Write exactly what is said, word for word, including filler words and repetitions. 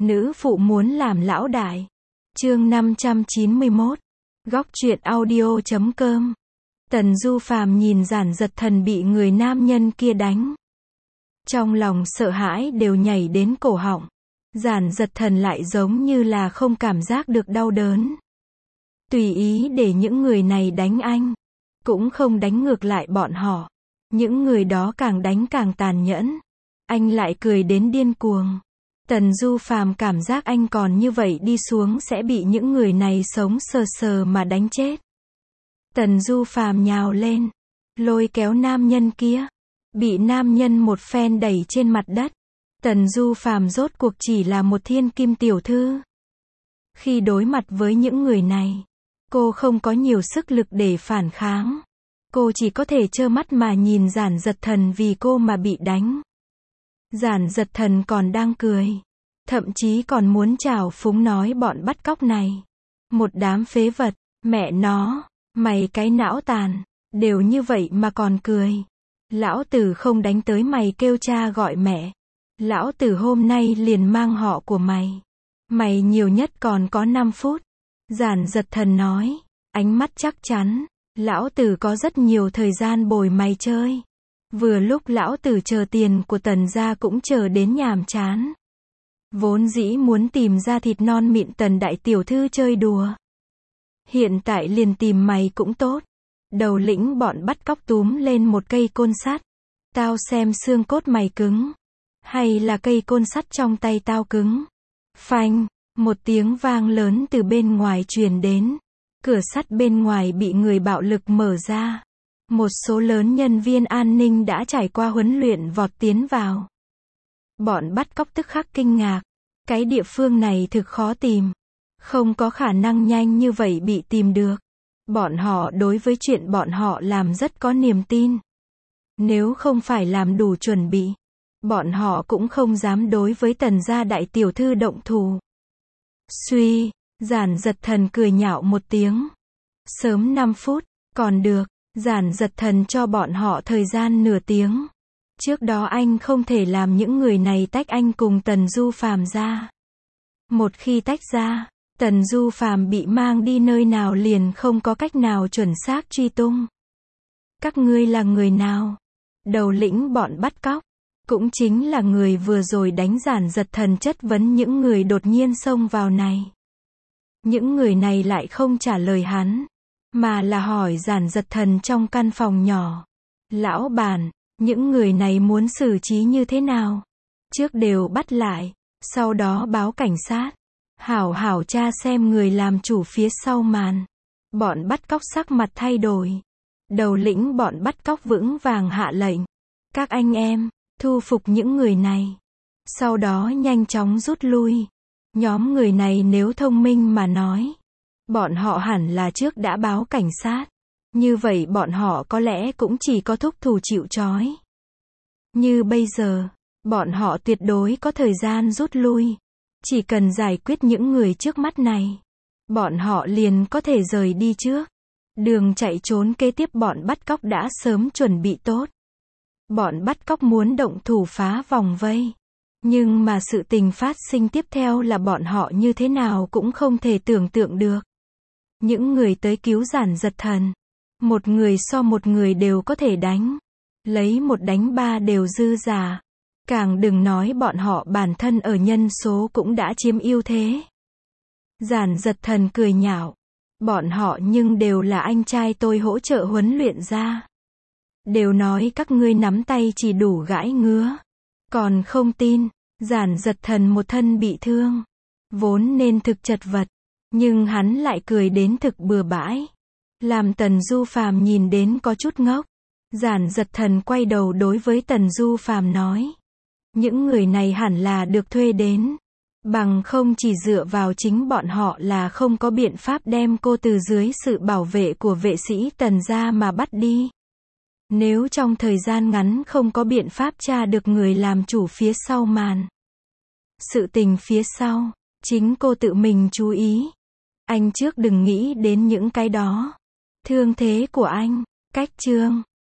Nữ phụ muốn làm lão đại. Chương năm trăm chín mươi mốt. Góc truyện audio chấm com. Tần Du Phàm nhìn Giản Dật Thần bị người nam nhân kia đánh. Trong lòng sợ hãi đều nhảy đến cổ họng. Giản Dật Thần lại giống như là không cảm giác được đau đớn. Tùy ý để những người này đánh anh. Cũng không đánh ngược lại bọn họ. Những người đó càng đánh càng tàn nhẫn. Anh lại cười đến điên cuồng. Tần Du Phàm cảm giác anh còn như vậy đi xuống sẽ bị những người này sống sờ sờ mà đánh chết. Tần Du Phàm nhào lên, lôi kéo nam nhân kia, bị nam nhân một phen đẩy trên mặt đất. Tần Du Phàm rốt cuộc chỉ là một thiên kim tiểu thư. Khi đối mặt với những người này, cô không có nhiều sức lực để phản kháng. Cô chỉ có thể trơ mắt mà nhìn Giản Dật Thần vì cô mà bị đánh. Giản Dật Thần còn đang cười. Thậm chí còn muốn trào phúng nói bọn bắt cóc này. Một đám phế vật, mẹ nó, mày cái não tàn, đều như vậy mà còn cười. Lão tử không đánh tới mày kêu cha gọi mẹ. Lão tử hôm nay liền mang họ của mày. Mày nhiều nhất còn có năm phút. Giản Dật Thần nói, ánh mắt chắc chắn. Lão tử có rất nhiều thời gian bồi mày chơi. Vừa lúc lão tử chờ tiền của Tần gia cũng chờ đến nhàm chán. Vốn dĩ muốn tìm ra thịt non mịn Tần đại tiểu thư chơi đùa. Hiện tại liền tìm mày cũng tốt. Đầu lĩnh bọn bắt cóc túm lên một cây côn sắt. Tao xem xương cốt mày cứng. Hay là cây côn sắt trong tay tao cứng. Phanh, một tiếng vang lớn từ bên ngoài truyền đến. Cửa sắt bên ngoài bị người bạo lực mở ra. Một số lớn nhân viên an ninh đã trải qua huấn luyện vọt tiến vào. Bọn bắt cóc tức khắc kinh ngạc. Cái địa phương này thực khó tìm. Không có khả năng nhanh như vậy bị tìm được. Bọn họ đối với chuyện bọn họ làm rất có niềm tin. Nếu không phải làm đủ chuẩn bị, bọn họ cũng không dám đối với Tần gia đại tiểu thư động thủ. Suy, Giản Dật Thần cười nhạo một tiếng. Sớm năm phút, còn được. Giản Dật Thần cho bọn họ thời gian nửa tiếng. Trước đó anh không thể làm những người này tách anh cùng Tần Du Phàm ra. Một khi tách ra, Tần Du Phàm bị mang đi nơi nào liền không có cách nào chuẩn xác truy tung. Các ngươi là người nào? Đầu lĩnh bọn bắt cóc, cũng chính là người vừa rồi đánh Giản Dật Thần chất vấn những người đột nhiên xông vào này. Những người này lại không trả lời hắn, mà là hỏi Giản Dật Thần trong căn phòng nhỏ. Lão bản, những người này muốn xử trí như thế nào? Trước đều bắt lại, sau đó báo cảnh sát. Hảo hảo tra xem người làm chủ phía sau màn. Bọn bắt cóc sắc mặt thay đổi. Đầu lĩnh bọn bắt cóc vững vàng hạ lệnh. Các anh em, thu phục những người này. Sau đó nhanh chóng rút lui. Nhóm người này nếu thông minh mà nói, bọn họ hẳn là trước đã báo cảnh sát. Như vậy bọn họ có lẽ cũng chỉ có thúc thủ chịu trói. Như bây giờ, bọn họ tuyệt đối có thời gian rút lui. Chỉ cần giải quyết những người trước mắt này, bọn họ liền có thể rời đi trước. Đường chạy trốn kế tiếp bọn bắt cóc đã sớm chuẩn bị tốt. Bọn bắt cóc muốn động thủ phá vòng vây. Nhưng mà sự tình phát sinh tiếp theo là bọn họ như thế nào cũng không thể tưởng tượng được. Những người tới cứu Giản Dật Thần, một người so một người đều có thể đánh. Lấy một đánh ba đều dư giả. Càng đừng nói bọn họ bản thân ở nhân số cũng đã chiếm ưu thế. Giản Dật Thần cười nhạo. Bọn họ nhưng đều là anh trai tôi hỗ trợ huấn luyện ra. Đều nói các ngươi nắm tay chỉ đủ gãi ngứa. Còn không tin, Giản Dật Thần một thân bị thương. Vốn nên thực chật vật. Nhưng hắn lại cười đến thực bừa bãi. Làm Tần Du Phàm nhìn đến có chút ngốc. Giản Dật Thần quay đầu đối với Tần Du Phàm nói. Những người này hẳn là được thuê đến. Bằng không chỉ dựa vào chính bọn họ là không có biện pháp đem cô từ dưới sự bảo vệ của vệ sĩ Tần gia mà bắt đi. Nếu trong thời gian ngắn không có biện pháp tra được người làm chủ phía sau màn. Sự tình phía sau, chính cô tự mình chú ý. Anh trước đừng nghĩ đến những cái đó. Thương thế của anh, cách chương.